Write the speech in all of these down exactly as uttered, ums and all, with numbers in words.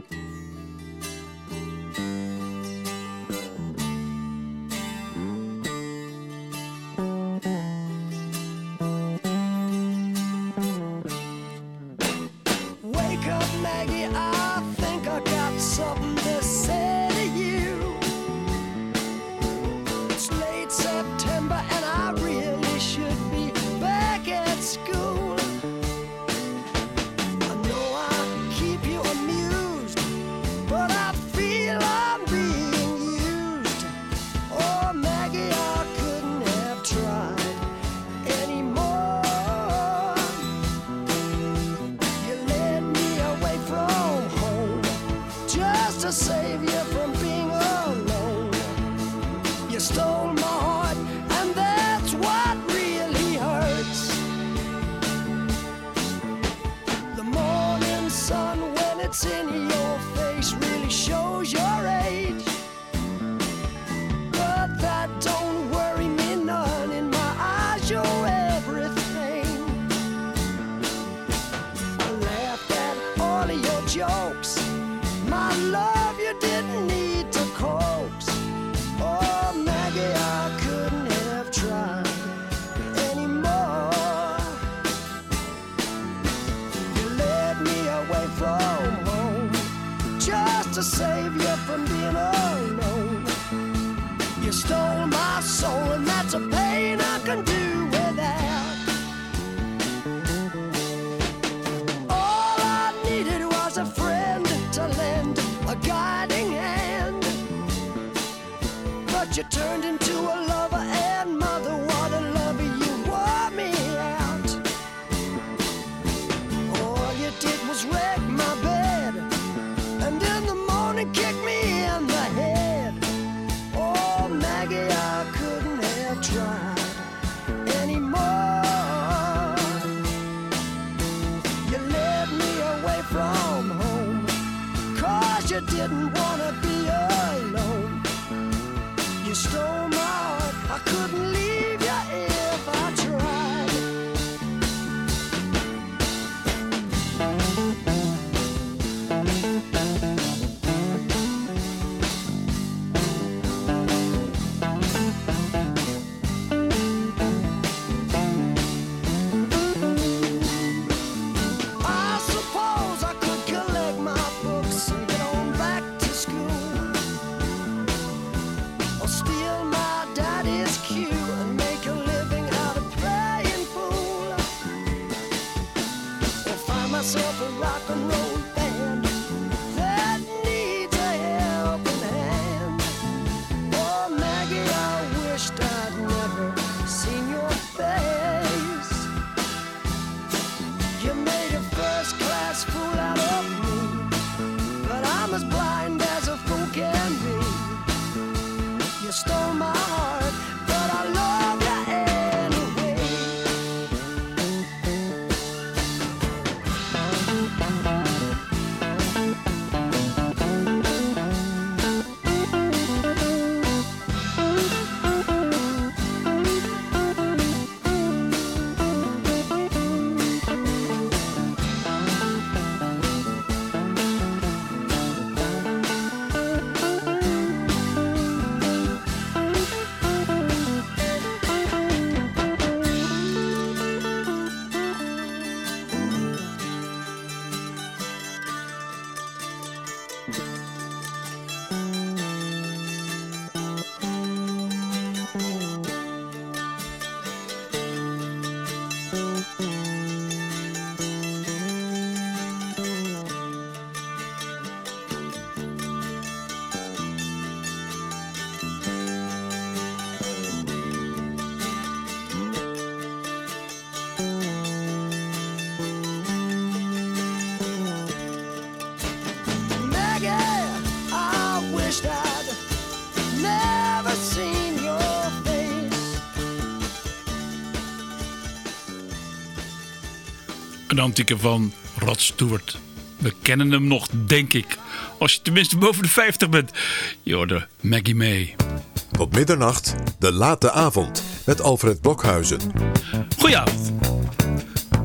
Een antieke van Rod Stewart. We kennen hem nog, denk ik. Als je tenminste boven de vijftig bent. Je hoorde Maggie May. Tot middernacht, de late avond met Alfred Blokhuizen. Goedenavond.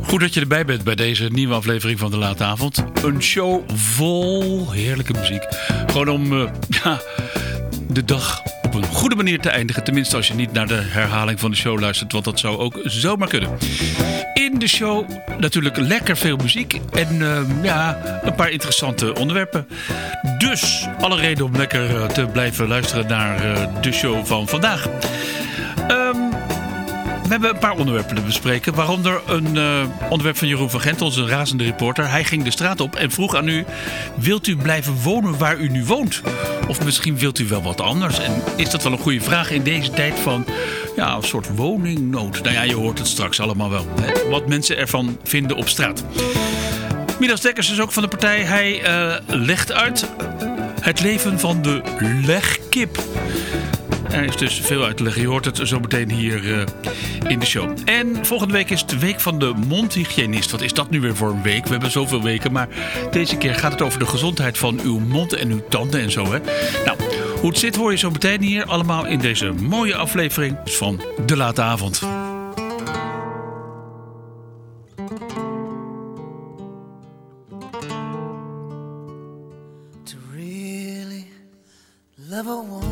Goed dat je erbij bent bij deze nieuwe aflevering van De Late Avond. Een show vol heerlijke muziek. Gewoon om uh, ja, de dag op een goede manier te eindigen. Tenminste als je niet naar de herhaling van de show luistert. Want dat zou ook zomaar kunnen. In de show natuurlijk lekker veel muziek. En uh, ja, een paar interessante onderwerpen. Dus alle reden om lekker uh, te blijven luisteren naar uh, de show van vandaag. Um, We hebben een paar onderwerpen te bespreken. Waaronder een uh, onderwerp van Jeroen van Gent, onze razende reporter. Hij ging de straat op en vroeg aan u: wilt u blijven wonen waar u nu woont? Of misschien wilt u wel wat anders? En is dat wel een goede vraag in deze tijd van ja, een soort woningnood? Nou ja, je hoort het straks allemaal wel. Hè? Wat mensen ervan vinden op straat. Midas Dekkers is ook van de partij. Hij uh, legt uit het leven van de legkip. Er is dus veel uit te leggen. Je hoort het zo meteen hier uh, in de show. En volgende week is het de week van de mondhygiënist. Wat is dat nu weer voor een week? We hebben zoveel weken. Maar deze keer gaat het over de gezondheid van uw mond en uw tanden en zo. Hè? Nou, hoe het zit hoor je zo meteen hier. Allemaal in deze mooie aflevering van De Late Avond. To really love a woman,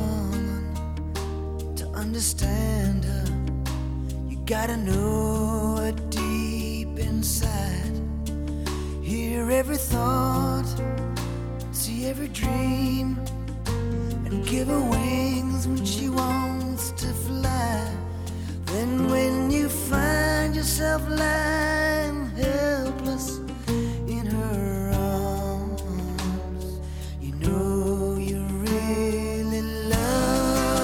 understand her, you gotta know her deep inside. Hear every thought, see every dream, and give her wings when she wants to fly. Then when you find yourself lying helpless in her arms, you know you really love.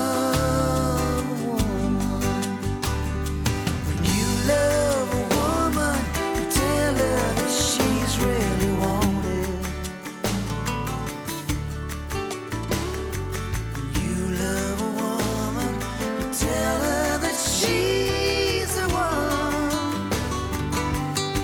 Love a woman and tell her that she's really wanted. You love a woman and tell her that she's the one.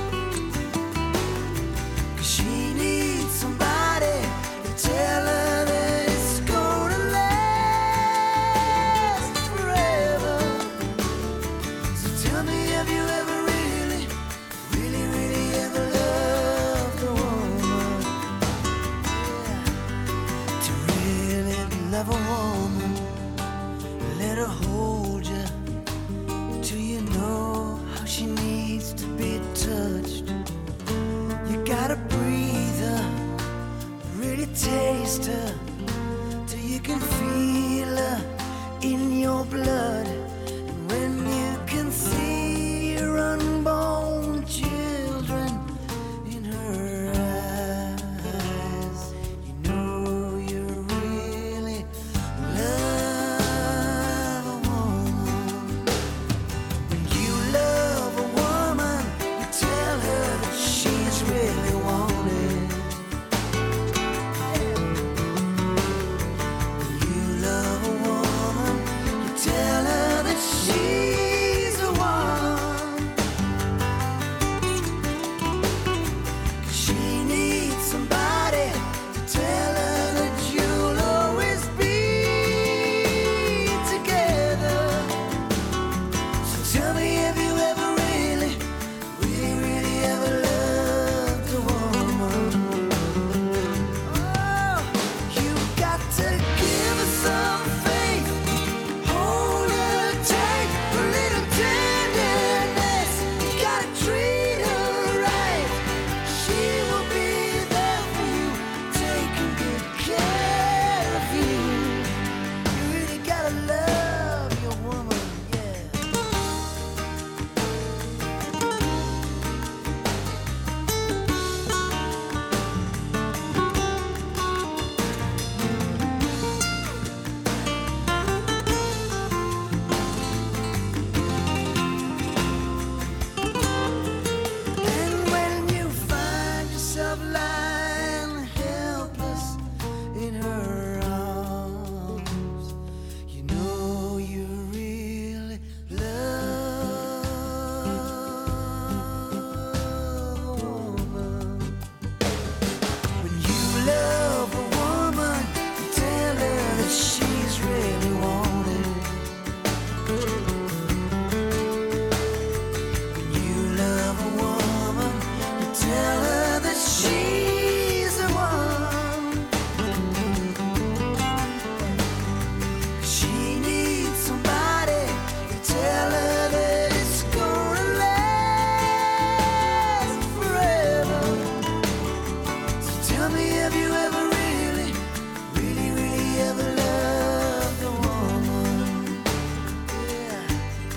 tell me, have you ever really, really, really ever loved a woman? Yeah.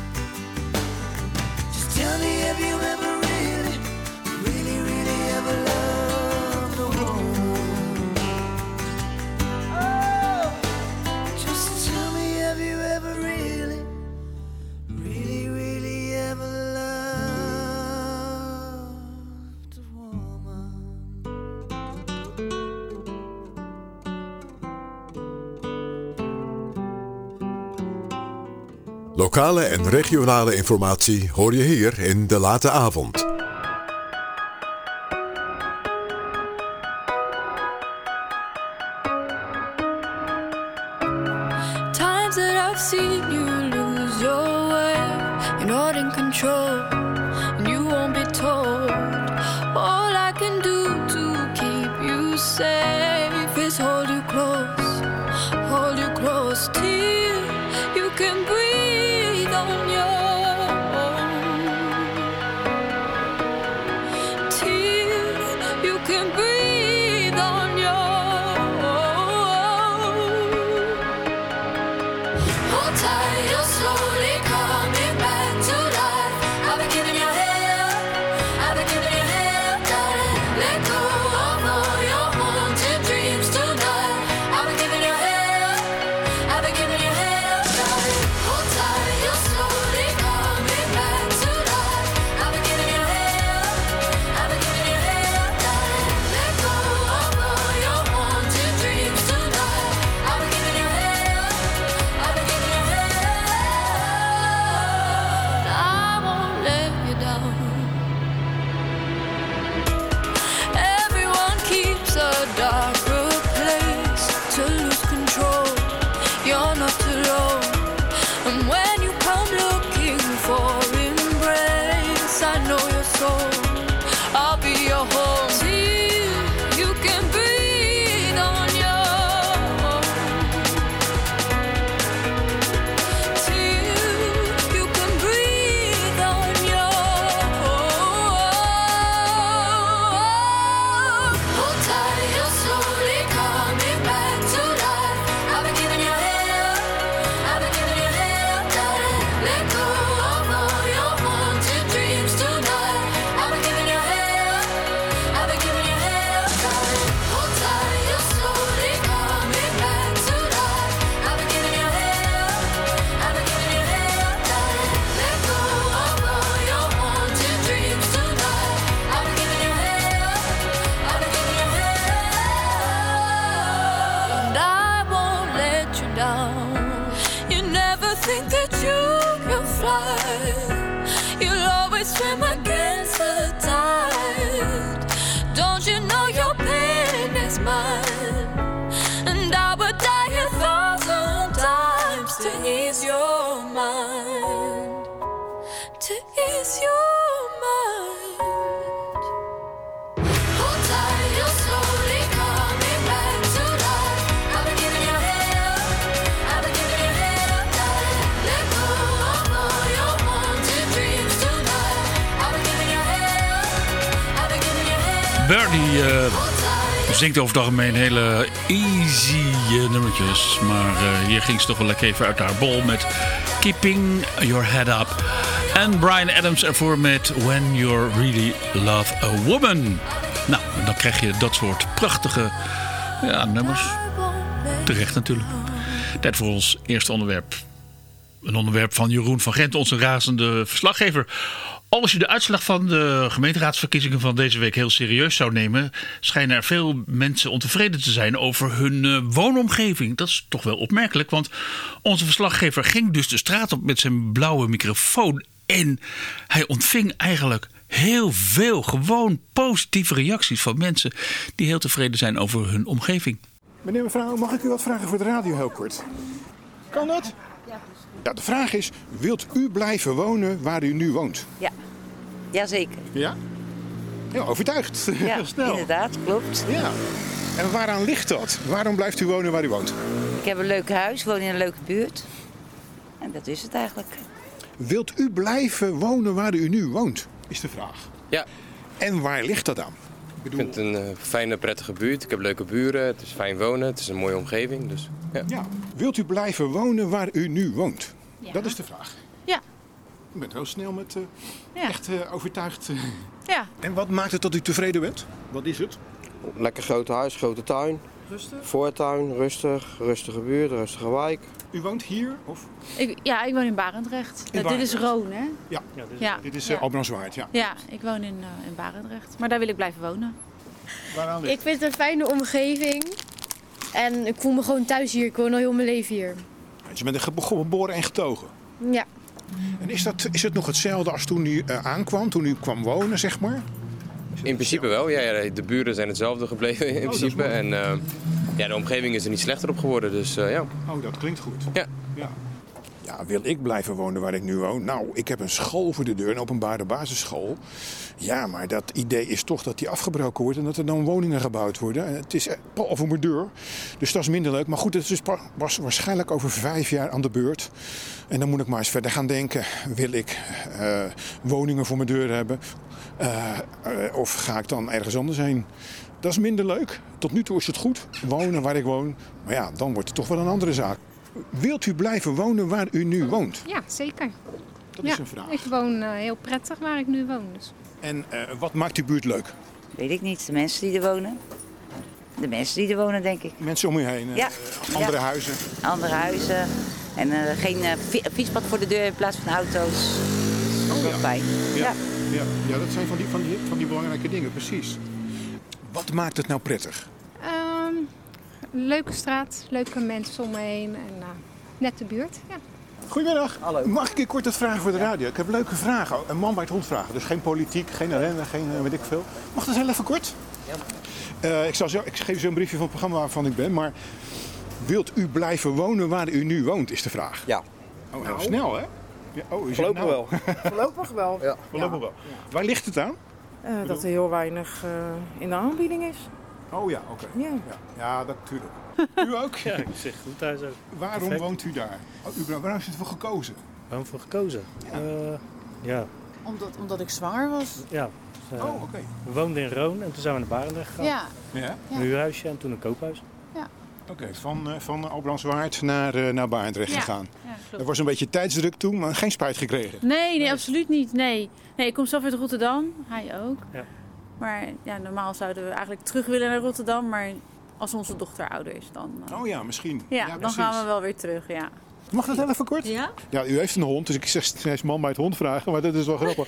Just tell me, have you ever really, really, really ever loved a woman? Oh, just tell me, have you ever really, really, really ever loved a woman? Lokale en regionale informatie hoor je hier in De Late Avond. Times that I've seen you lose your way, you're not in control, and you won't be told. All I can do to keep you safe is hold you close, hold you close till you can breathe on your own, till you can breathe on your own. Hold tight, you're slowly coming back to life. I've been giving you hell, I've been giving you hell, darling. Let go of all your haunted dreams tonight. I've been giving you hell, I've been giving you hell, darling. Hold tight, you're slowly coming back to life. I've been giving you hell, I've been giving you hell, darling. Let go of all your haunted dreams tonight. I've been giving you hell, I've been giving you hell. I won't let you down. Everyone keeps a darker place to lose control. You're not alone. And when you come looking for embrace, I know your soul. I'll be your home till you can breathe on your own. Till you can breathe on your own. Hold tight, you're slowly coming back to life. I've been giving you hell, I've been giving you hell, darling. Let go of all your haunted dreams tonight. I've been giving you hell, I've been giving you hell, darling. Hold tight, you're slowly coming back to life. I've been giving you hell, I've been giving you hell, darling. Let go of all your haunted dreams tonight. I've been giving you hell, I've been giving you hell, and I won't let you down. You never think that you can fly. You'll always swim against the tide. Don't you know your pain is mine? And I would die a thousand times to ease your mind, to ease your mind. Hold tight, you're slowly coming back to life. I've been giving you hell, I've been giving you hell, darling. Let go of all your haunted dreams tonight. I've been giving you hell, I've been giving you hell. Birdie eh, Hold tight, zingt over het algemeen hele easy eh, nummertjes. Maar eh, hier ging ze toch wel lekker even uit haar bol met Keeping Your Head Up. En Bryan Adams ervoor met When You Really Love a Woman. Nou, en dan krijg je dat soort prachtige ja, nummers. Terecht natuurlijk. Tijd voor ons eerste onderwerp. Een onderwerp van Jeroen van Gent, onze razende verslaggever. Als je de uitslag van de gemeenteraadsverkiezingen van deze week heel serieus zou nemen, schijnen er veel mensen ontevreden te zijn over hun uh, woonomgeving. Dat is toch wel opmerkelijk, want onze verslaggever ging dus de straat op met zijn blauwe microfoon en hij ontving eigenlijk heel veel gewoon positieve reacties van mensen die heel tevreden zijn over hun omgeving. Meneer, mevrouw, mag ik u wat vragen voor de radio heel kort? Kan dat? Ja, de vraag is, wilt u blijven wonen waar u nu woont? Ja, jazeker. Ja? Ja, overtuigd. Ja, Heel snel. inderdaad, klopt. Ja. En waaraan ligt dat? Waarom blijft u wonen waar u woont? Ik heb een leuk huis, woon in een leuke buurt. En dat is het eigenlijk. Wilt u blijven wonen waar u nu woont? Is de vraag. Ja. En waar ligt dat aan? Ik vind het een uh, fijne, prettige buurt. Ik heb leuke buren. Het is fijn wonen. Het is een mooie omgeving. Dus, ja. Ja. Wilt u blijven wonen waar u nu woont? Ja. Dat is de vraag. Ja. U bent heel snel met uh, Ja. echt uh, overtuigd. uh. Ja. En wat maakt het dat u tevreden bent? Wat is het? Lekker groot huis, grote tuin. Rustig. Voortuin, rustig. Rustige buurt, rustige wijk. U woont hier? Of? Ik, ja, ik woon in Barendrecht. In Uh, dit is Barendrecht. Roon, hè? Ja. Ja, dit is- Ja. Dit is ja. uh, Albrandswaard, ja. Ja, ik woon in, uh, in Barendrecht. Maar daar wil ik blijven wonen. Waaraan ligt Ik vind het een fijne omgeving. En ik voel me gewoon thuis hier. Ik woon al heel mijn leven hier. het? Je bent er gebo- geboren en getogen. Ja. En is, dat, is het nog hetzelfde als toen u uh, aankwam, toen u kwam wonen, zeg maar? In principe wel. Ja, ja, de buren zijn hetzelfde gebleven in dat is principe. mooi. En uh, ja, de omgeving is er niet slechter op geworden. Dus uh, ja. Oh, dat klinkt goed. Ja. Ja. Ja, wil ik blijven wonen waar ik nu woon? Nou, ik heb een school voor de deur, een openbare basisschool. Ja, maar dat idee is toch dat die afgebroken wordt en dat er dan woningen gebouwd worden. Het is pal voor mijn deur, dus dat is minder leuk. Maar goed, het is pas, was waarschijnlijk over vijf jaar aan de beurt. En dan moet ik maar eens verder gaan denken. Wil ik uh, woningen voor mijn deur hebben? Uh, uh, of ga ik dan ergens anders heen? Dat is minder leuk. Tot nu toe is het goed, wonen waar ik woon. Maar ja, dan wordt het toch wel een andere zaak. Wilt u blijven wonen waar u nu woont? Ja, zeker. Dat ja, is een vraag. ik woon uh, heel prettig waar ik nu woon. Dus. En uh, wat maakt die buurt leuk? Weet ik niet. De mensen die er wonen. De mensen die er wonen, denk ik. Mensen om u heen, uh, Ja. andere Ja. huizen. Andere huizen. En uh, geen uh, fi- fietspad voor de deur in plaats van auto's. Dat is ook wel fijn. Ja. Ja. Ja, dat zijn van die, van, die, van die belangrijke dingen, precies. Wat maakt het nou prettig? Um, leuke straat, leuke mensen om me heen en uh, nette buurt. Ja. Goedemiddag. Hallo. Mag ik je kort wat vragen voor de radio? Ik heb leuke vragen. Een man bij het hond vragen. Dus geen politiek, geen ellende, geen uh, weet ik veel. Mag dat heel even kort? Ja. Uh, ik, zal zo, ik geef u een briefje van het programma waarvan ik ben. Maar wilt u blijven wonen waar u nu woont, is de vraag. Ja. Oh, heel snel, hè? Ja, oh, is het Voorlopig nou? wel. Voorlopig wel. Ja. Voorlopig wel. Waar ligt het aan? Uh, dat er heel weinig uh, in de aanbieding is. Oh ja, oké. Ja. Ja. ja, dat natuurlijk. U ook? Ja, ik zeg goed thuis ook. Waarom Perfect. woont u daar? Oh, u, waarom heeft u ervoor gekozen? Waarom voor gekozen? Ja. Uh, ja. Omdat, omdat ik zwanger was. ja. Dus, uh, Oh, oké. Okay. We woonden in Roon en toen zijn we naar Barendrecht gegaan. Ja. Ja? Een huurhuisje en toen een koophuis. Oké, okay, van, uh, van Albrandswaard naar, uh, naar Barendrecht Ja. gegaan. Ja, klopt. Er was een beetje tijdsdruk toen, maar geen spijt gekregen. Nee, nee, absoluut niet. Nee. nee, ik kom zelf uit Rotterdam. Hij ook. Ja. Maar ja, normaal zouden we eigenlijk terug willen naar Rotterdam. Maar als onze dochter ouder is, dan, uh, Oh ja, misschien. ja, ja, dan precies. gaan we wel weer terug. Ja. Mag dat heel even kort? Ja? Ja, u heeft een hond, dus ik zeg steeds man bij het hond vragen, maar dat is wel grappig.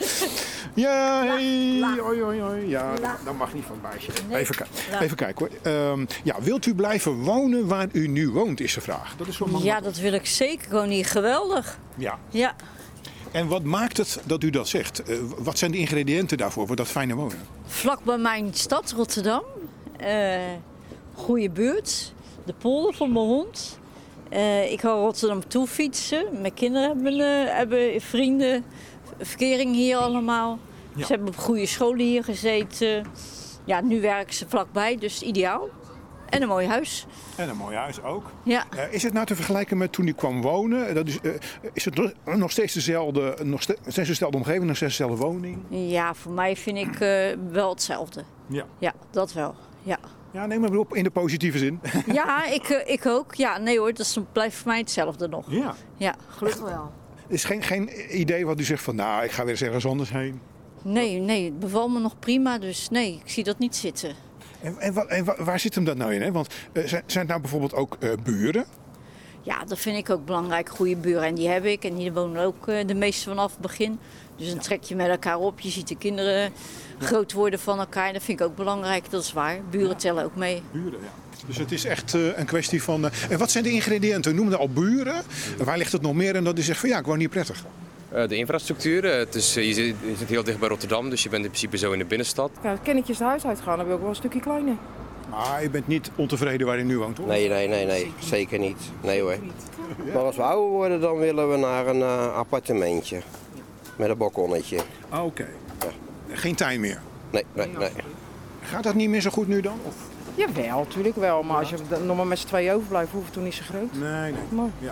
Ja, hey, oi, oi, oi. Ja, dat, dat mag niet van het meisje. Even, ki- even kijken hoor. Um, ja, wilt u blijven wonen waar u nu woont, is de vraag. Dat is wel Ja, dat wil ik zeker. Gewoon hier geweldig. Ja. Ja. En wat maakt het dat u dat zegt? Uh, wat zijn de ingrediënten daarvoor, voor dat fijne wonen? Vlak bij mijn stad, Rotterdam. Uh, goede buurt. De polder voor mijn hond. Uh, ik ga Rotterdam toe fietsen. Mijn kinderen hebben, uh, hebben vrienden. Verkering hier allemaal. Ja. Ze hebben op goede scholen hier gezeten. Ja, nu werken ze vlakbij, dus ideaal. En een mooi huis. En een mooi huis ook. Ja. Uh, is het nou te vergelijken met toen u kwam wonen? Dat is, uh, is het nog steeds dezelfde, nog steeds, steeds dezelfde omgeving, nog steeds dezelfde woning? Ja, voor mij vind ik uh, wel hetzelfde. Ja. Ja, dat wel. Ja. Ja, neem maar op in de positieve zin. Ja, ik, uh, ik ook. Ja, nee hoor, dat is, blijft voor mij hetzelfde nog. Ja. Ja, gelukkig wel. Er is geen, geen idee wat u zegt van, nou, ik ga weer eens ergens anders heen. Nee, nee, het bevalt me nog prima, dus nee, ik zie dat niet zitten. En, en, wat, en waar zit hem dat nou in? Hè? Want uh, zijn, zijn het nou bijvoorbeeld ook uh, buren? Ja, dat vind ik ook belangrijk, goede buren. En die heb ik. En hier wonen ook uh, de meeste vanaf het begin. Dus dan trek je met elkaar op. Je ziet de kinderen ja. groot worden van elkaar. Dat vind ik ook belangrijk, dat is waar. Buren ja. tellen ook mee. Buren, ja. Dus het is echt uh, een kwestie van... Uh, en wat zijn de ingrediënten? We noemden al buren. En waar ligt het nog meer? En dat is zegt van ja, ik woon hier prettig. Uh, de infrastructuur. Uh, het is, uh, je, zit, je zit heel dicht bij Rotterdam, dus je bent in principe zo in de binnenstad. Ja, kennetjes het huis uitgaan, dan wil ik wel een stukje kleiner. Maar je bent niet ontevreden waar je nu woont, hoor? Nee, nee, nee, nee. Zeker niet. Nee hoor. Ja. Maar als we ouder worden, dan willen we naar een uh, appartementje. Met een balkonnetje. Ah, oké. Okay. Ja. Geen tuin meer? Nee, nee, nee. Gaat dat niet meer zo goed nu dan? Of? Jawel, natuurlijk wel. Maar als je nog maar met z'n tweeën overblijft, hoeft het toch niet zo groot? Nee, nee. Maar. Ja.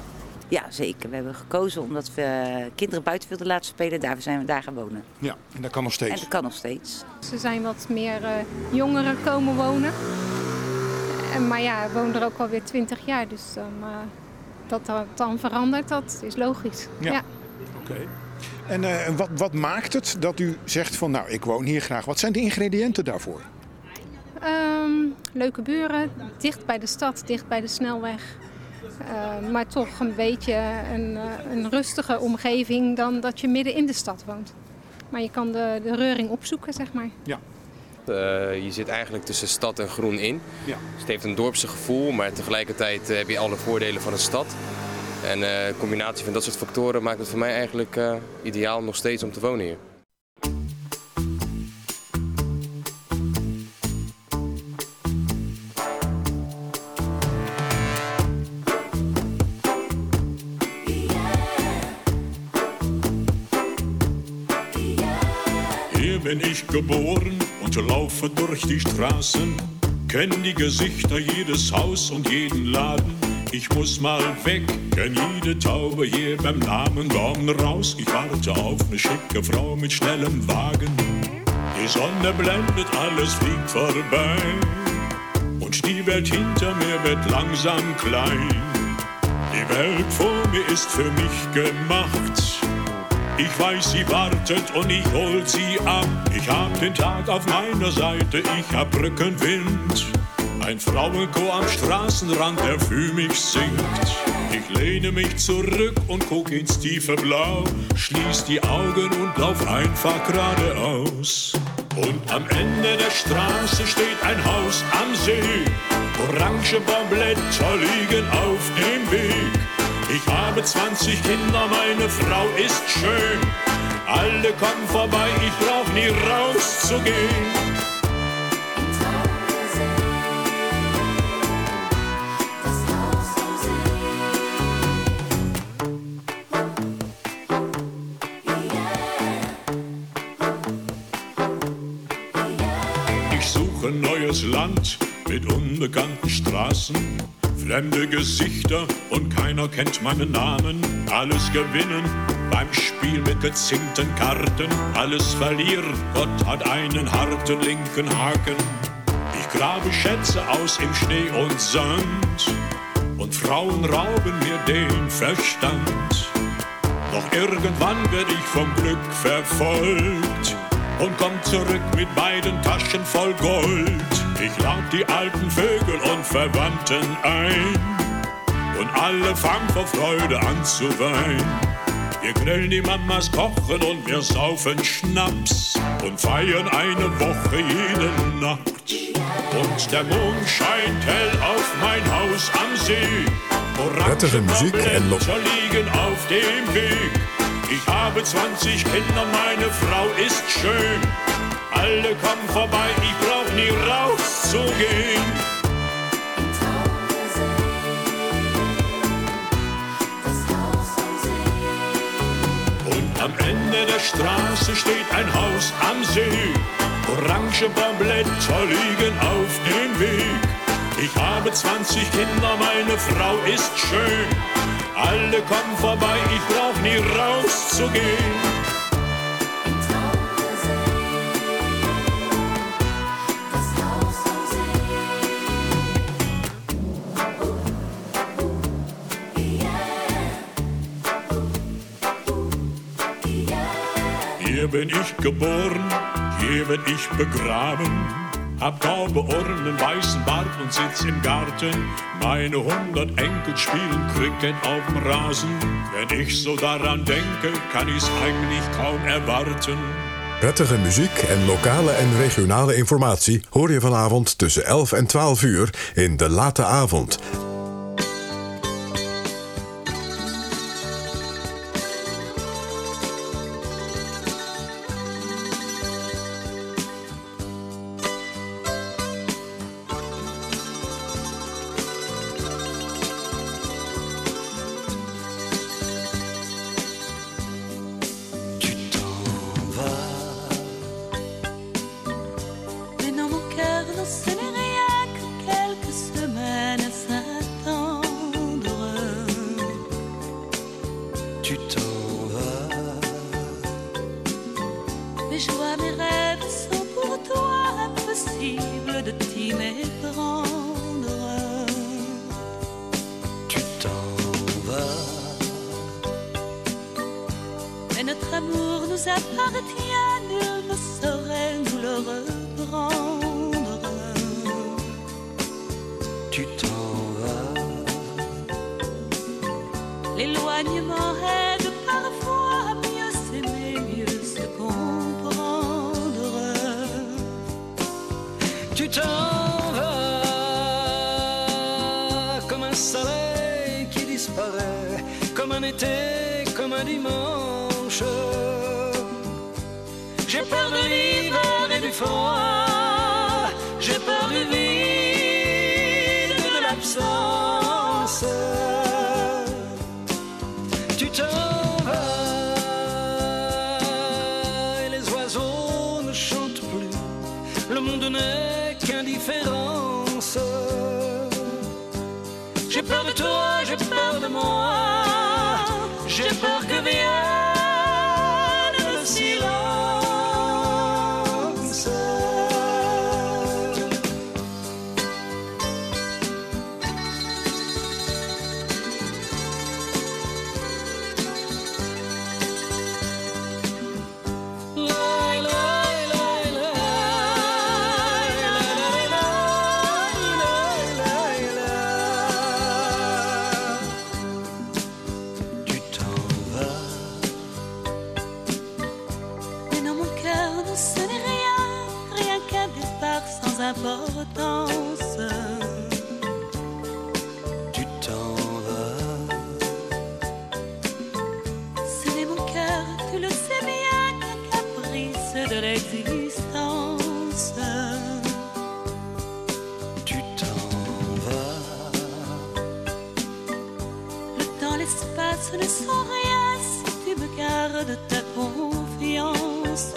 Ja, zeker. We hebben gekozen omdat we kinderen buiten wilden laten spelen. Daarvoor zijn we daar gaan wonen. Ja, en dat kan nog steeds. En dat kan nog steeds. Er zijn wat meer uh, jongeren komen wonen. En, maar ja, ik woon er ook alweer twintig jaar. Dus dan, uh, dat dat dan verandert, dat is logisch. Ja, ja. oké. Okay. En uh, wat, wat maakt het dat u zegt van nou, ik woon hier graag. Wat zijn de ingrediënten daarvoor? Um, leuke buren, dicht bij de stad, dicht bij de snelweg. Uh, maar toch een beetje een, uh, een rustige omgeving dan dat je midden in de stad woont. Maar je kan de, de reuring opzoeken, zeg maar. Ja. Uh, je zit eigenlijk tussen stad en groen in. Ja. Dus het heeft een dorpse gevoel, maar tegelijkertijd uh, heb je alle voordelen van een stad. En uh, de combinatie van dat soort factoren maakt het voor mij eigenlijk uh, ideaal nog steeds om te wonen hier. Hier bin ich geboren und laufe durch die Straßen, kenn die Gesichter, jedes Haus und jeden Laden. Ich muss mal weg, kenn jede Taube hier beim Namen. Komm raus, ich warte auf eine schicke Frau mit schnellem Wagen. Die Sonne blendet, alles fliegt vorbei und die Welt hinter mir wird langsam klein. Die Welt vor mir ist für mich gemacht. Ich weiß, sie wartet und ich hol sie ab. Ich hab den Tag auf meiner Seite, ich hab Rückenwind. Ein Frauenchor am Straßenrand, der für mich singt. Ich lehne mich zurück und guck ins tiefe Blau, schließ die Augen und lauf einfach geradeaus. Und am Ende der Straße steht ein Haus am See. Orange Baumblätter liegen auf dem Weg. Ich habe zwanzig Kinder, meine Frau ist schön. Alle kommen vorbei, ich brauch nie rauszugehen. Ich suche neues Land mit unbekannten Straßen. Fremde Gesichter und keiner kennt meinen Namen. Alles gewinnen beim Spiel mit gezinkten Karten. Alles verlieren, Gott hat einen harten linken Haken. Ich grabe Schätze aus im Schnee und Sand und Frauen rauben mir den Verstand. Doch irgendwann werd ich vom Glück verfolgt und komm zurück mit beiden Taschen voll Gold. Ich lad die alten Vögel und Verwandten ein und alle fangen vor Freude an zu weinen. Wir grillen die Mamas, kochen und wir saufen Schnaps und feiern eine Woche jede Nacht. Und der Mond scheint hell auf mein Haus am See. Prettige muziek en nog. Orange liegen auf dem Weg. Ich habe zwanzig Kinder, meine Frau ist schön. Alle kommen vorbei, ich brauch nie rauszugehen. Und am Ende der Straße steht ein Haus am See. Orange Baumblätter liegen auf dem Weg. Ich habe zwanzig Kinder, meine Frau ist schön. Alle kommen vorbei, ich brauch nie rauszugehen. Hier bin ich geboren, hier werd ich begraben. Hab taube Ohren, einen weißen Bart und sitz im Garten. Meine hundert Enkel spielen Cricket auf dem Rasen. Wenn ich so daran denke, kann ich's eigentlich kaum erwarten. Prettige muziek en lokale en regionale informatie hoor je vanavond tussen elf en twaalf uur in De Late Avond. Mais dans mon cœur, non, ce n'est rien que quelques semaines, cinq appartient, nul ne saurait nous le reprendre. Tu t'en vas. L'éloignement aide parfois à mieux s'aimer, mieux se comprendre. Tu t'en vas comme un soleil qui disparaît, comme un été, comme un dimanche. J'ai peur de l'hiver et du froid, j'ai peur du vide et de l'absence. Tu t'en vas et les oiseaux ne chantent plus, le monde n'est qu'indifférence. J'ai peur de toi, j'ai peur de moi, j'ai peur que vienne le silence. Importance. Tu t'en vas. Ce n'est mon cœur, tu le sais bien, qu'un caprice de l'existence. Tu t'en vas. Le temps, l'espace ne sont rien si tu me gardes ta confiance.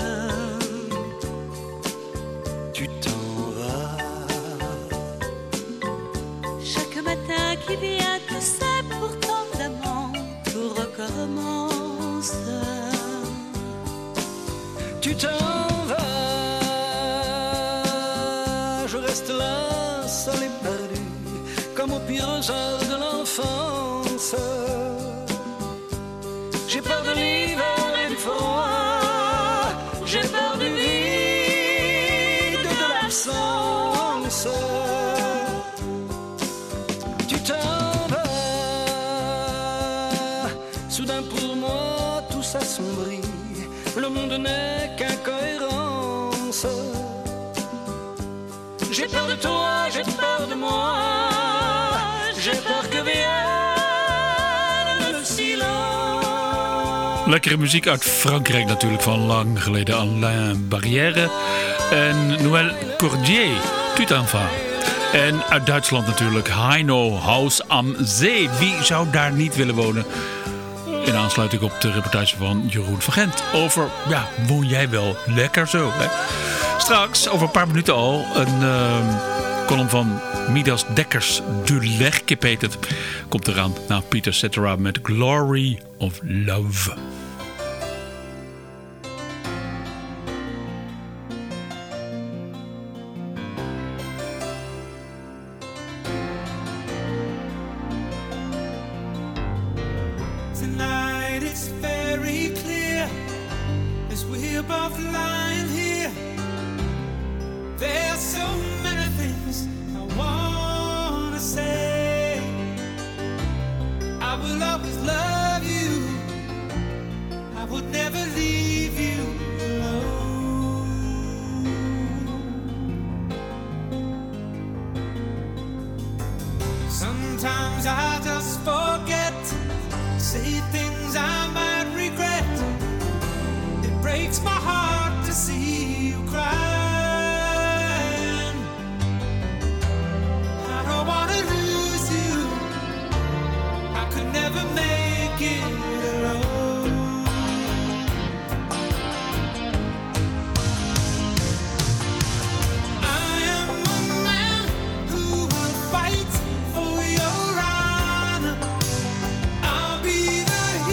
Tu t'en qui vient, tu sais, pourtant d'amant, tout recommence. Tu t'en vas, je reste là, seul et perdu, comme au pire heure de l'enfance. J'ai peur de l'hiver et du froid, j'ai peur du vide et de l'absence. Soudain pour moi tout s'assombrit, le monde n'est qu'incohérence. J'ai peur de toi, j'ai peur de moi, j'ai peur que vienne le silence. Lekkere muziek uit Frankrijk natuurlijk, van lang geleden. Alain Barrière en Noël Cordier, Tu t'en vas. En uit Duitsland natuurlijk, Heino, Haus am See. Wie zou daar niet willen wonen? In aansluiting op de reportage van Jeroen van Gent over, ja, woon jij wel lekker zo, hè? Straks, over een paar minuten al, een uh, column van Midas Dekkers, De Legkip heet het, komt eraan. Nou, Peter Cetera met Glory of Love. Tonight it's very clear as we're both lying here. There's so many things I wanna say. I will always love you. I would never leave you alone. Sometimes I just forget, say things I might regret. It breaks my heart to see you crying. I don't wanna lose you. I could never make it alone. I am a man who will fight for your honor. I'll be the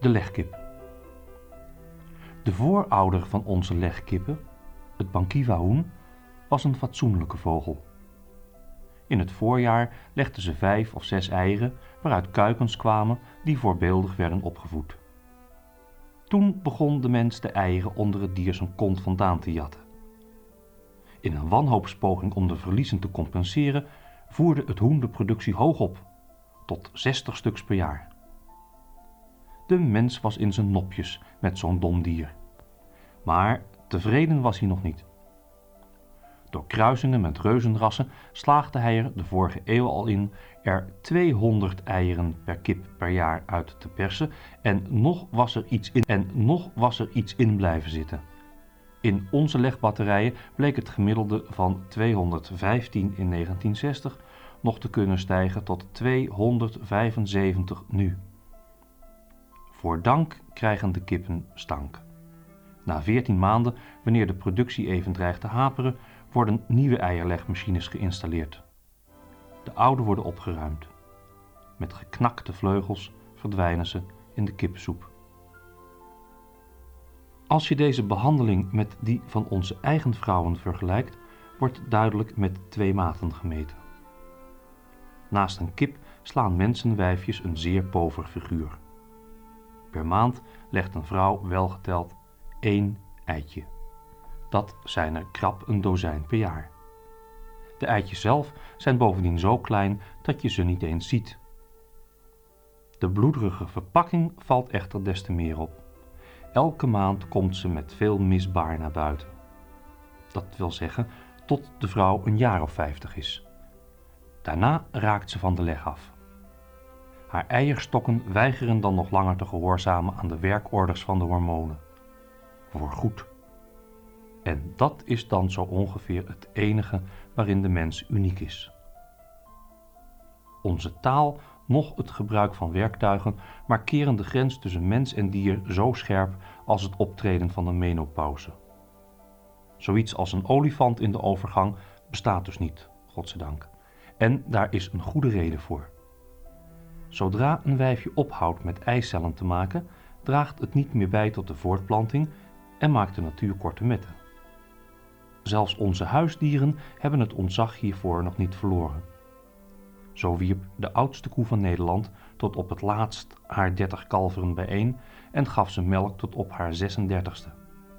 legkip. De voorouder van onze legkippen, het bankiva-hoen, was een fatsoenlijke vogel. In het voorjaar legde ze vijf of zes eieren waaruit kuikens kwamen die voorbeeldig werden opgevoed. Toen begon de mens de eieren onder het dier zijn kont vandaan te jatten. In een wanhoopspoging om de verliezen te compenseren voerde het hoen de productie hoog op, tot zestig stuks per jaar. De mens was in zijn nopjes met zo'n dom dier. Maar tevreden was hij nog niet. Door kruisingen met reuzenrassen slaagde hij er de vorige eeuw al in er tweehonderd eieren per kip per jaar uit te persen en nog was er iets in, en nog was er iets in blijven zitten. In onze legbatterijen bleek het gemiddelde van tweehonderdvijftien in negentien zestig nog te kunnen stijgen tot tweehonderdvijfenzeventig nu. Voor dank krijgen de kippen stank. Na veertien maanden, wanneer de productie even dreigt te haperen, worden nieuwe eierlegmachines geïnstalleerd. De oude worden opgeruimd. Met geknakte vleugels verdwijnen ze in de kippensoep. Als je deze behandeling met die van onze eigen vrouwen vergelijkt, wordt duidelijk met twee maten gemeten. Naast een kip slaan mensenwijfjes een zeer pover figuur. Per maand legt een vrouw welgeteld één eitje. Dat zijn er krap een dozijn per jaar. De eitjes zelf zijn bovendien zo klein dat je ze niet eens ziet. De bloederige verpakking valt echter des te meer op. Elke maand komt ze met veel misbaar naar buiten. Dat wil zeggen tot de vrouw een jaar of vijftig is. Daarna raakt ze van de leg af. Haar eierstokken weigeren dan nog langer te gehoorzamen aan de werkorders van de hormonen. Voorgoed. En dat is dan zo ongeveer het enige waarin de mens uniek is. Onze taal, noch het gebruik van werktuigen, markeren de grens tussen mens en dier zo scherp als het optreden van de menopauze. Zoiets als een olifant in de overgang bestaat dus niet, godzijdank. En daar is een goede reden voor. Zodra een wijfje ophoudt met eicellen te maken, draagt het niet meer bij tot de voortplanting en maakt de natuur korte metten. Zelfs onze huisdieren hebben het ontzag hiervoor nog niet verloren. Zo wierp de oudste koe van Nederland tot op het laatst haar dertig kalveren bijeen en gaf ze melk tot op haar zesendertigste.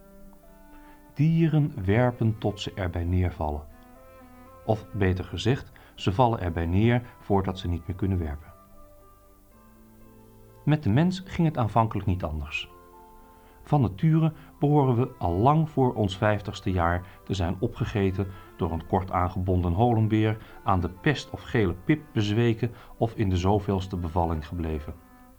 Dieren werpen tot ze erbij neervallen. Of beter gezegd, ze vallen erbij neer voordat ze niet meer kunnen werpen. Met de mens ging het aanvankelijk niet anders. Van nature behoren we al lang voor ons vijftigste jaar te zijn opgegeten door een kort aangebonden holenbeer, aan de pest of gele pip bezweken of in de zoveelste bevalling gebleven.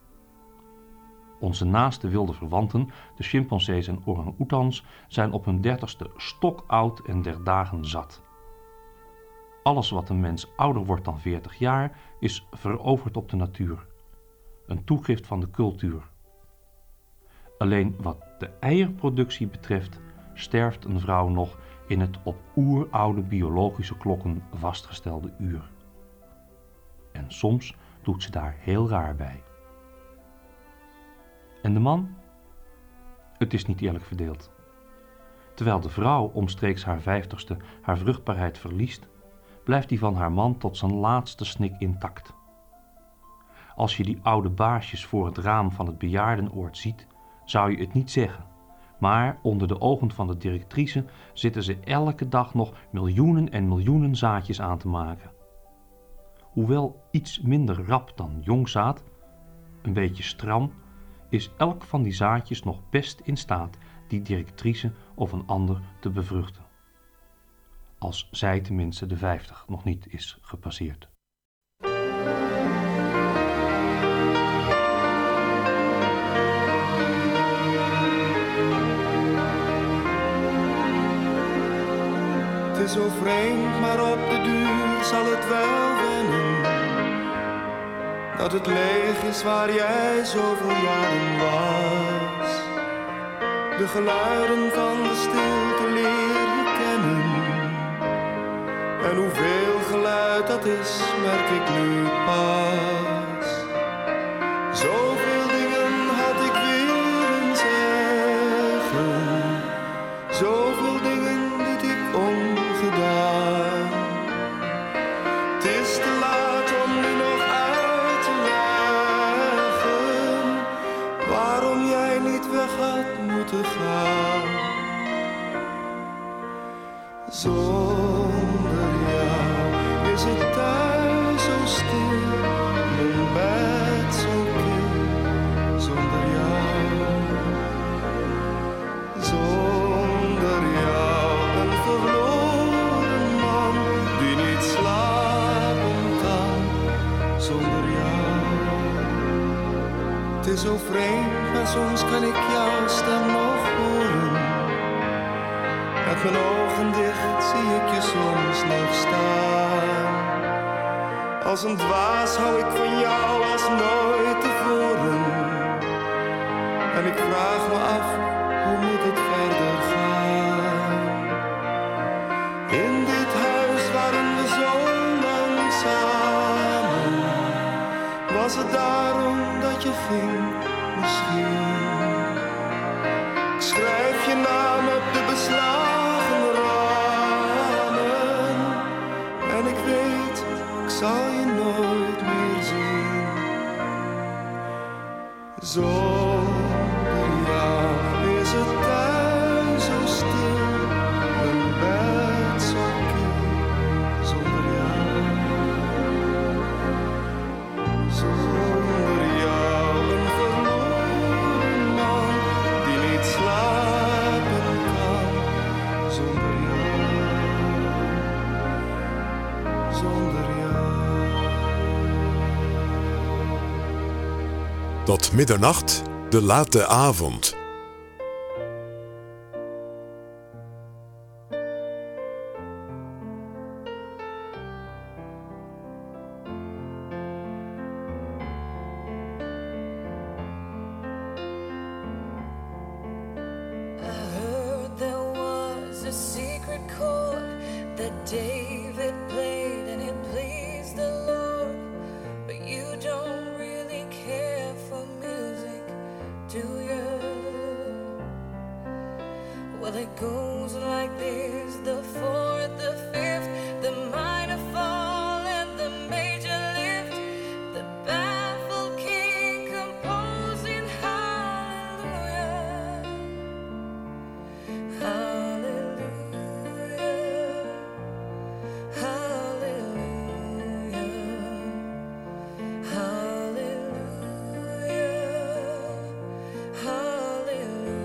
Onze naaste wilde verwanten, de chimpansees en orang-oetans, zijn op hun dertigste stokoud en der dagen zat. Alles wat een mens ouder wordt dan veertig jaar is veroverd op de natuur. Een toegift van de cultuur. Alleen wat de eierproductie betreft sterft een vrouw nog in het op oeroude biologische klokken vastgestelde uur. En soms doet ze daar heel raar bij. En de man? Het is niet eerlijk verdeeld. Terwijl de vrouw omstreeks haar vijftigste haar vruchtbaarheid verliest, blijft die van haar man tot zijn laatste snik intact. Als je die oude baasjes voor het raam van het bejaardenoord ziet, zou je het niet zeggen. Maar onder de ogen van de directrice zitten ze elke dag nog miljoenen en miljoenen zaadjes aan te maken. Hoewel iets minder rap dan jong zaad, een beetje stram, is elk van die zaadjes nog best in staat die directrice of een ander te bevruchten. Als zij tenminste de vijftig nog niet is gepasseerd. Het is zo vreemd, maar op de duur zal het wel wennen. Dat het leeg is waar jij zoveel jaren was. De geluiden van de stilte leer je kennen. En hoeveel geluid dat is, merk ik nu pas. Zoveel dingen had ik willen gedaan. Het is te laat om nu nog uit te leggen waarom jij niet weg had moeten gaan. Zonder jou is het thuis zo stil, mijn bed zo kil. Zonder jou, zonder jou een verloren man die niet slapen kan. Zonder jou, het is zo vreemd, maar soms kan ik jouw stem nog horen. Met mijn ogen dicht zie ik je soms nog staan. Als een dwaas hou ik van jou als nooit tevoren. En ik vraag me af, hoe moet het verder gaan? In dit huis waren we zo lang samen. Was het daarom dat je ging, misschien? Ik schrijf je naam op de beslagen ramen. En ik weet, ik zal je nooit meer zien. Zonder jou is het thuis zo stil, mijn bed zo kil. Zonder jou, zonder jou een verloren man die niet slapen kan. Zonder jou, zonder jou. Tot middernacht, de late avond. There was a secret chord that David played and it pleased the Lord. But you don't really care for music, do you? Well, it goes like this: the fourth, the fifth, the minor fall and the major lift. The baffled king composing hallelujah. Hallelujah, hallelujah, hallelujah,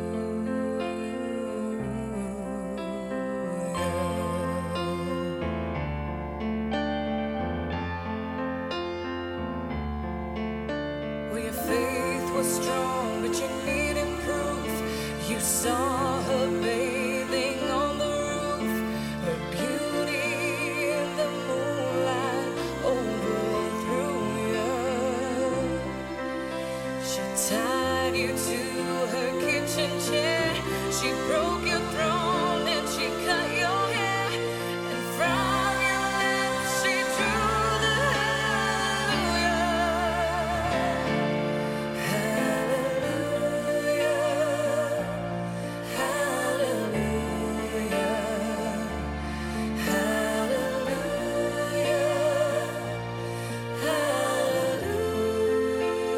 hallelujah. Well, your faith was strong, but you needed proof. You saw her bathing on the roof, her beauty in the moonlight overthrew you. She tied you to her kitchen chair, she broke your throne and she cut your hair, and from your lips she drew the hallelujah. Hallelujah,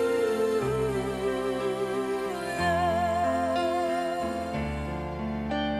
hallelujah, hallelujah.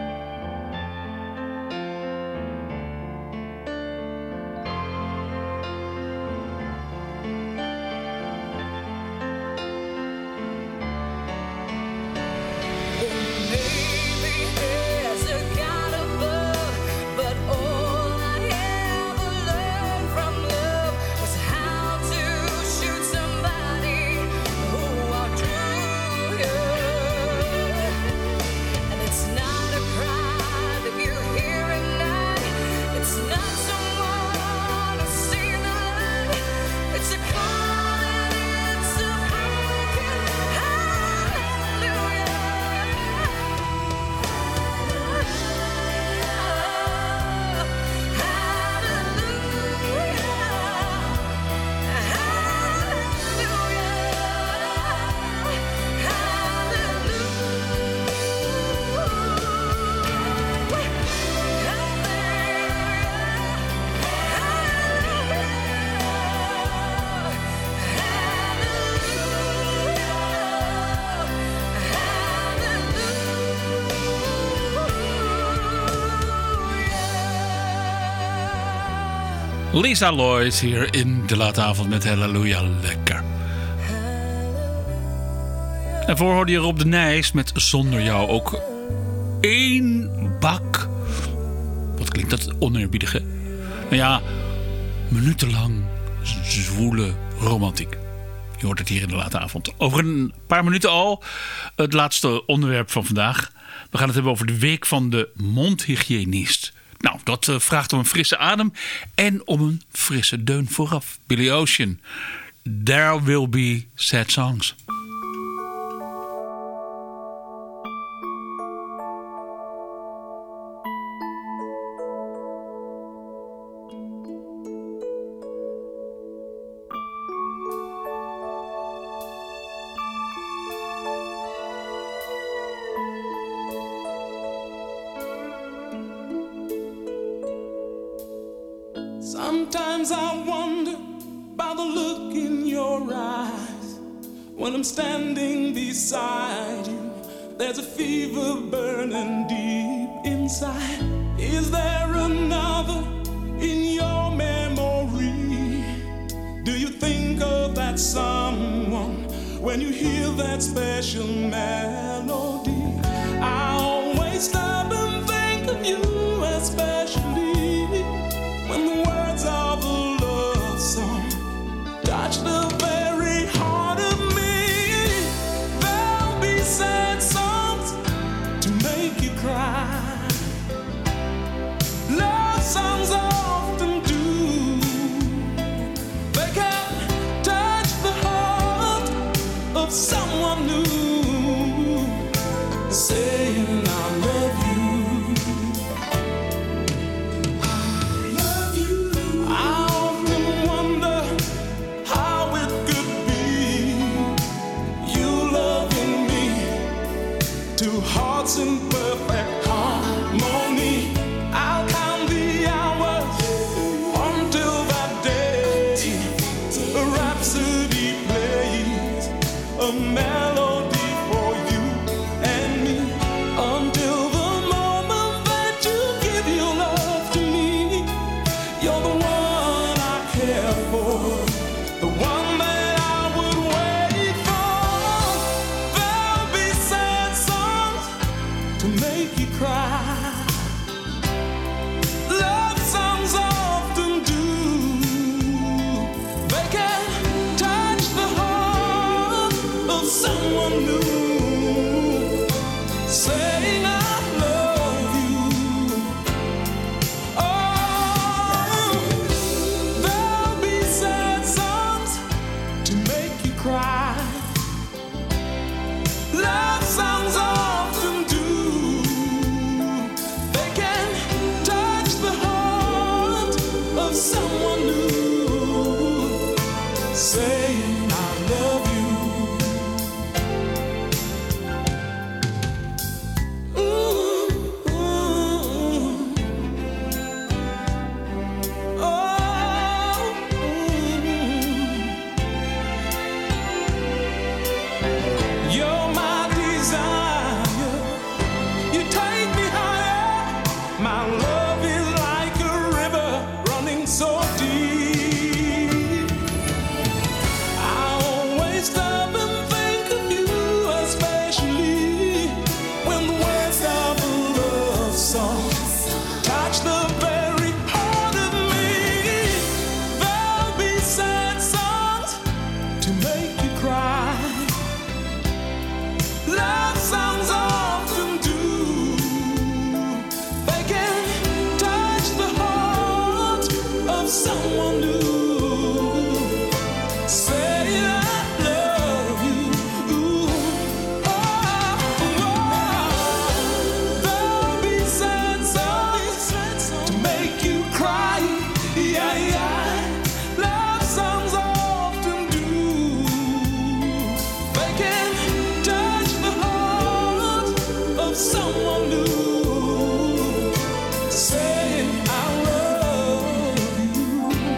Lisa Lloyd hier in de late avond met Halleluja Lekker. En voor hoorde je Rob de Nijs met Zonder Jou. Ook één bak. Wat klinkt dat oneerbiedig, hè? Nou ja, minutenlang zwoele romantiek. Je hoort het hier in de late avond. Over een paar minuten al het laatste onderwerp van vandaag. We gaan het hebben over de week van de mondhygiënist. Nou, dat uh, vraagt om een frisse adem en om een frisse deun vooraf. Billy Ocean, There Will Be Sad Songs. Sometimes I wonder by the look in your eyes. When I'm standing beside you, there's a fever burning deep inside. Is there another in your memory? Do you think of that someone when you hear that special melody? I always stop and think of you, especially when the words of a love song touch the very heart of me. There'll be sad songs to make you cry. Love songs often do. They can touch the heart of someone new, saying I love you. Hearts in perfect harmony. I'll count the hours until that day a rhapsody plays, a melody for you and me, until the moment that you give your love to me. You're the one I care for, the one that I would wait for. There'll be sad songs to make you cry. Love songs often do. They can touch the heart of someone new, saying I love you. Oh, there'll be sad songs to make you cry. Love songs often do. Someone new, saying I love you. Ooh, ooh. Oh, ooh. You're my desire. You take me higher. My love is like a river running so deep. I always stop and think of you, especially when the words of a love song touch the very heart of me. There'll be sad songs to make you cry. Love songs often do. They can touch the heart of someone new, saying I love you. Oh, oh. There'll be sad songs to make you cry. Yeah, yeah. Love songs often do. They can touch the heart of someone new, saying I love you.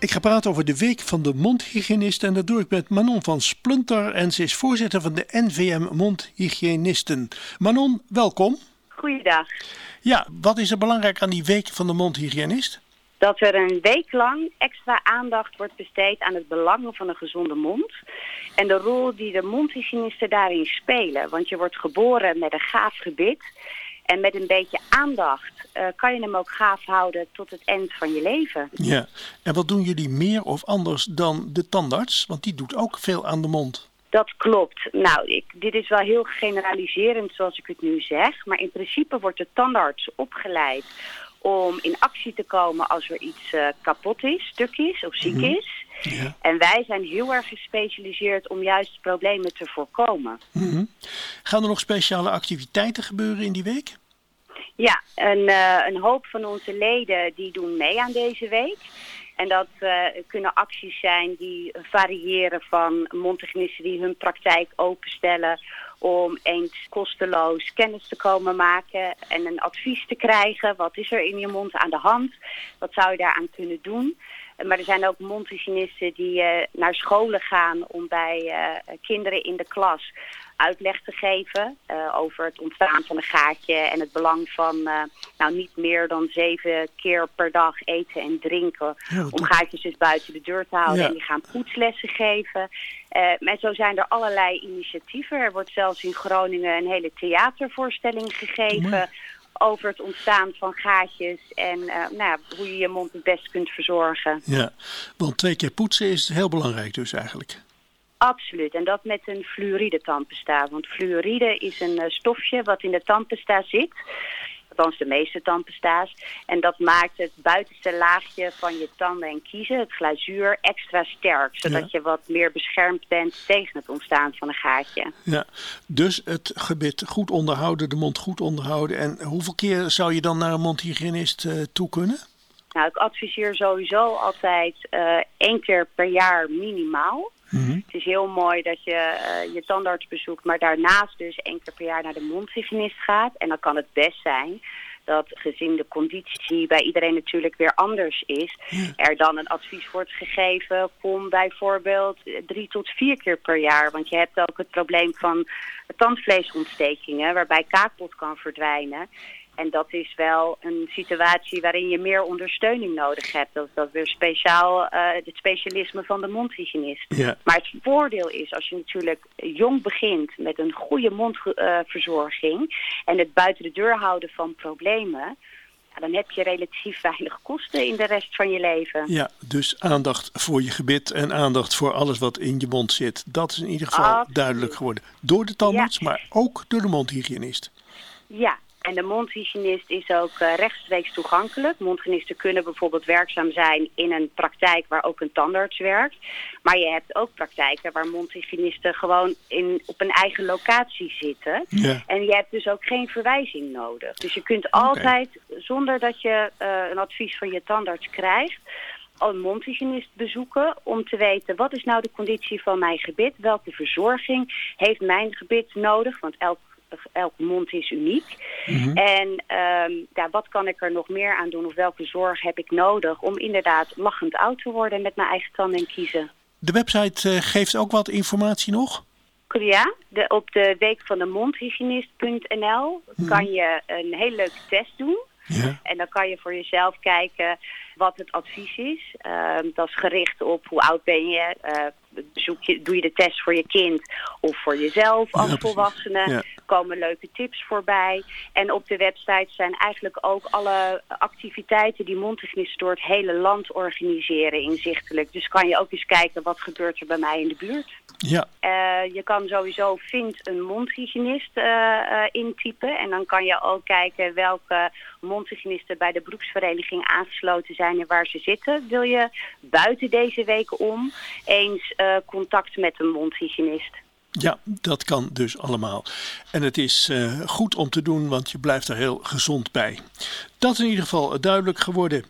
Ik ga praten over de Week van de Mondhygiënist en dat doe ik met Manon van Splunter en ze is voorzitter van de N V M Mondhygiënisten. Manon, welkom. Goeiedag. Ja, wat is er belangrijk aan die Week van de Mondhygiënist? Dat er een week lang extra aandacht wordt besteed aan het belang van een gezonde mond. En de rol die de mondhygiënisten daarin spelen. Want je wordt geboren met een gaaf gebit. En met een beetje aandacht uh, kan je hem ook gaaf houden tot het eind van je leven. Ja, en wat doen jullie meer of anders dan de tandarts? Want die doet ook veel aan de mond. Dat klopt. Nou, ik, dit is wel heel generaliserend zoals ik het nu zeg. Maar in principe wordt de tandarts opgeleid om in actie te komen als er iets uh, kapot is, stuk is of ziek Mm-hmm. is. Ja. En wij zijn heel erg gespecialiseerd om juist problemen te voorkomen. Mm-hmm. Gaan er nog speciale activiteiten gebeuren in die week? Ja, een, uh, een hoop van onze leden die doen mee aan deze week. En dat uh, kunnen acties zijn die variëren van mondhygiënisten die hun praktijk openstellen om eens kosteloos kennis te komen maken en een advies te krijgen. Wat is er in je mond aan de hand? Wat zou je daaraan kunnen doen? Maar er zijn ook mondhygiënisten die uh, naar scholen gaan om bij uh, kinderen in de klas uitleg te geven uh, over het ontstaan van een gaatje en het belang van uh, nou, niet meer dan zeven keer per dag eten en drinken. Ja, om gaatjes dus buiten de deur te houden. Ja. En die gaan poetslessen geven. Uh, en zo zijn er allerlei initiatieven. Er wordt zelfs in Groningen een hele theatervoorstelling gegeven Mooi. over het ontstaan van gaatjes en uh, nou, ja, hoe je je mond het best kunt verzorgen. Ja, want twee keer poetsen is heel belangrijk dus eigenlijk. Absoluut. En dat met een fluoride tandpasta. Want fluoride is een uh, stofje wat in de tandpasta zit. Althans de meeste tandpasta's. En dat maakt het buitenste laagje van je tanden en kiezen, het glazuur, extra sterk. Zodat Ja. je wat meer beschermd bent tegen het ontstaan van een gaatje. Ja, dus het gebit goed onderhouden, de mond goed onderhouden. En hoeveel keer zou je dan naar een mondhygiënist uh, toe kunnen? Nou, ik adviseer sowieso altijd uh, één keer per jaar minimaal. Mm-hmm. Het is heel mooi dat je uh, je tandarts bezoekt, maar daarnaast dus één keer per jaar naar de mondhygiënist gaat. En dan kan het best zijn dat gezien de conditie bij iedereen natuurlijk weer anders is, er dan een advies wordt gegeven, kom bijvoorbeeld drie tot vier keer per jaar. Want je hebt ook het probleem van tandvleesontstekingen, waarbij kaakpot kan verdwijnen. En dat is wel een situatie waarin je meer ondersteuning nodig hebt. Dat is dat weer speciaal uh, het specialisme van de mondhygiënist. Ja. Maar het voordeel is, als je natuurlijk jong begint met een goede mondverzorging uh, en het buiten de deur houden van problemen, ja, dan heb je relatief weinig kosten in de rest van je leven. Ja, dus aandacht voor je gebit en aandacht voor alles wat in je mond zit. Dat is in ieder geval Absoluut. duidelijk geworden. Door de tandarts, Ja. maar ook door de mondhygiënist. Ja. En de mondhygiënist is ook uh, rechtstreeks toegankelijk. Mondhygiënisten kunnen bijvoorbeeld werkzaam zijn in een praktijk waar ook een tandarts werkt. Maar je hebt ook praktijken waar mondhygiënisten gewoon in, op een eigen locatie zitten. Ja. En je hebt dus ook geen verwijzing nodig. Dus je kunt altijd, zonder dat je uh, een advies van je tandarts krijgt, een mondhygiënist bezoeken om te weten wat is nou de conditie van mijn gebit, welke verzorging heeft mijn gebit nodig, want elk Elke mond is uniek. Mm-hmm. En um, ja, wat kan ik er nog meer aan doen of welke zorg heb ik nodig om inderdaad lachend oud te worden met mijn eigen tanden en kiezen. De website uh, geeft ook wat informatie nog? Ja, de, op de week van de mondhygiënist punt n l Mm-hmm. kan je een hele leuke test doen. Ja. En dan kan je voor jezelf kijken wat het advies is. Uh, dat is gericht op hoe oud ben je. Uh, bezoek je, doe je de test voor je kind of voor jezelf als Ja, volwassene. Ja. Komen leuke tips voorbij. En op de website zijn eigenlijk ook alle activiteiten die mondhygiënisten door het hele land organiseren inzichtelijk. Dus kan je ook eens kijken wat gebeurt er bij mij in de buurt. Ja. Uh, je kan sowieso vind een mondhygiënist uh, uh, intypen. En dan kan je ook kijken welke mondhygiënisten bij de beroepsvereniging aangesloten zijn en waar ze zitten. Wil je buiten deze week om eens uh, contact met een mondhygiënist? Ja, dat kan dus allemaal. En het is uh, goed om te doen, want je blijft er heel gezond bij. Dat is in ieder geval duidelijk geworden.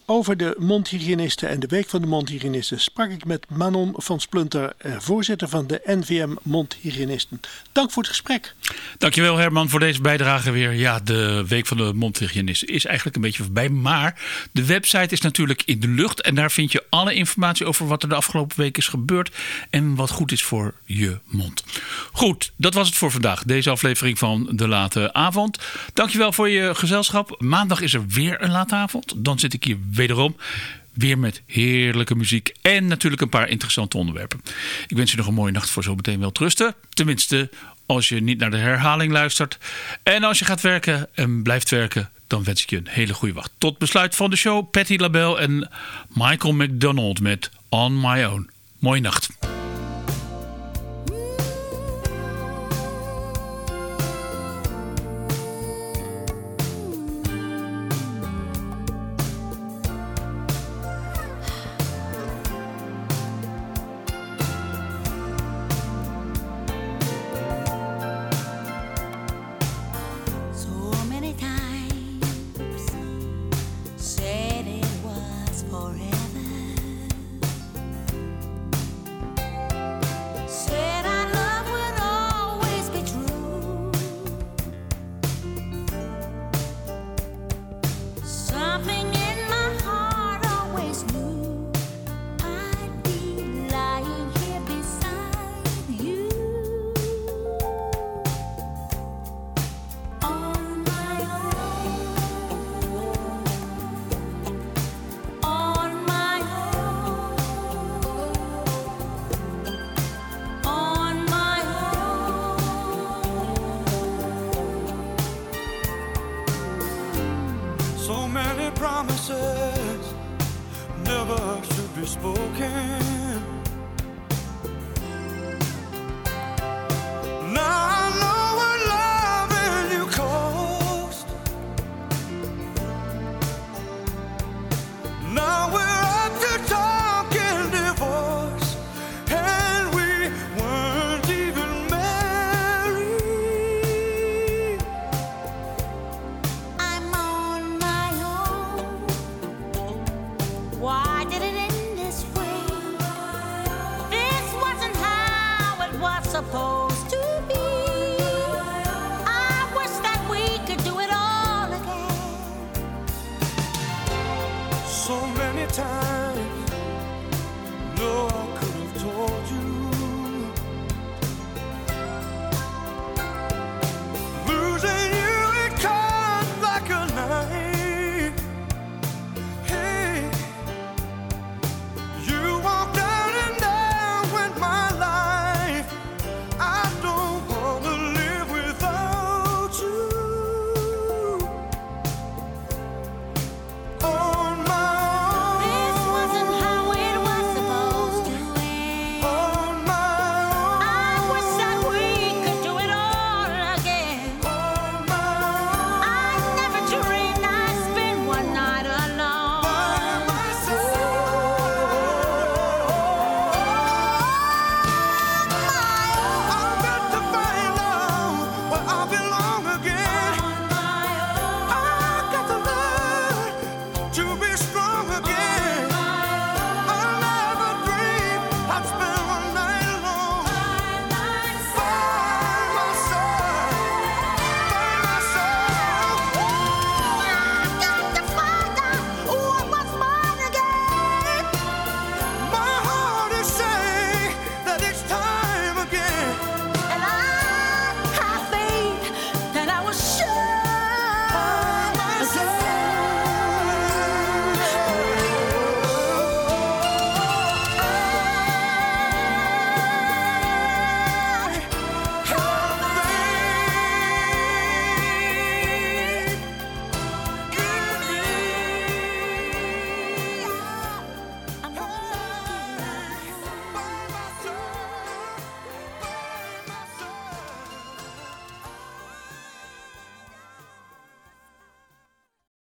Over de mondhygiënisten en de Week van de Mondhygiënisten sprak ik met Manon van Splunter, voorzitter van de N V M Mondhygiënisten. Dank voor het gesprek. Dankjewel Herman voor deze bijdrage weer. Ja, de Week van de Mondhygiënisten is eigenlijk een beetje voorbij. Maar de website is natuurlijk in de lucht. En daar vind je alle informatie over wat er de afgelopen week is gebeurd. En wat goed is voor je mond. Goed, dat was het voor vandaag. Deze aflevering van De Late Avond. Dankjewel voor je gezelschap. Maandag is er weer een late avond. Dan zit ik hier wederom. Weer met heerlijke muziek en natuurlijk een paar interessante onderwerpen. Ik wens je nog een mooie nacht, voor zometeen wel rusten. Tenminste, als je niet naar de herhaling luistert. En als je gaat werken en blijft werken, dan wens ik je een hele goede wacht. Tot besluit van de show, Patti LaBelle en Michael McDonald met On My Own. Mooie nacht. So many promises never should be spoken.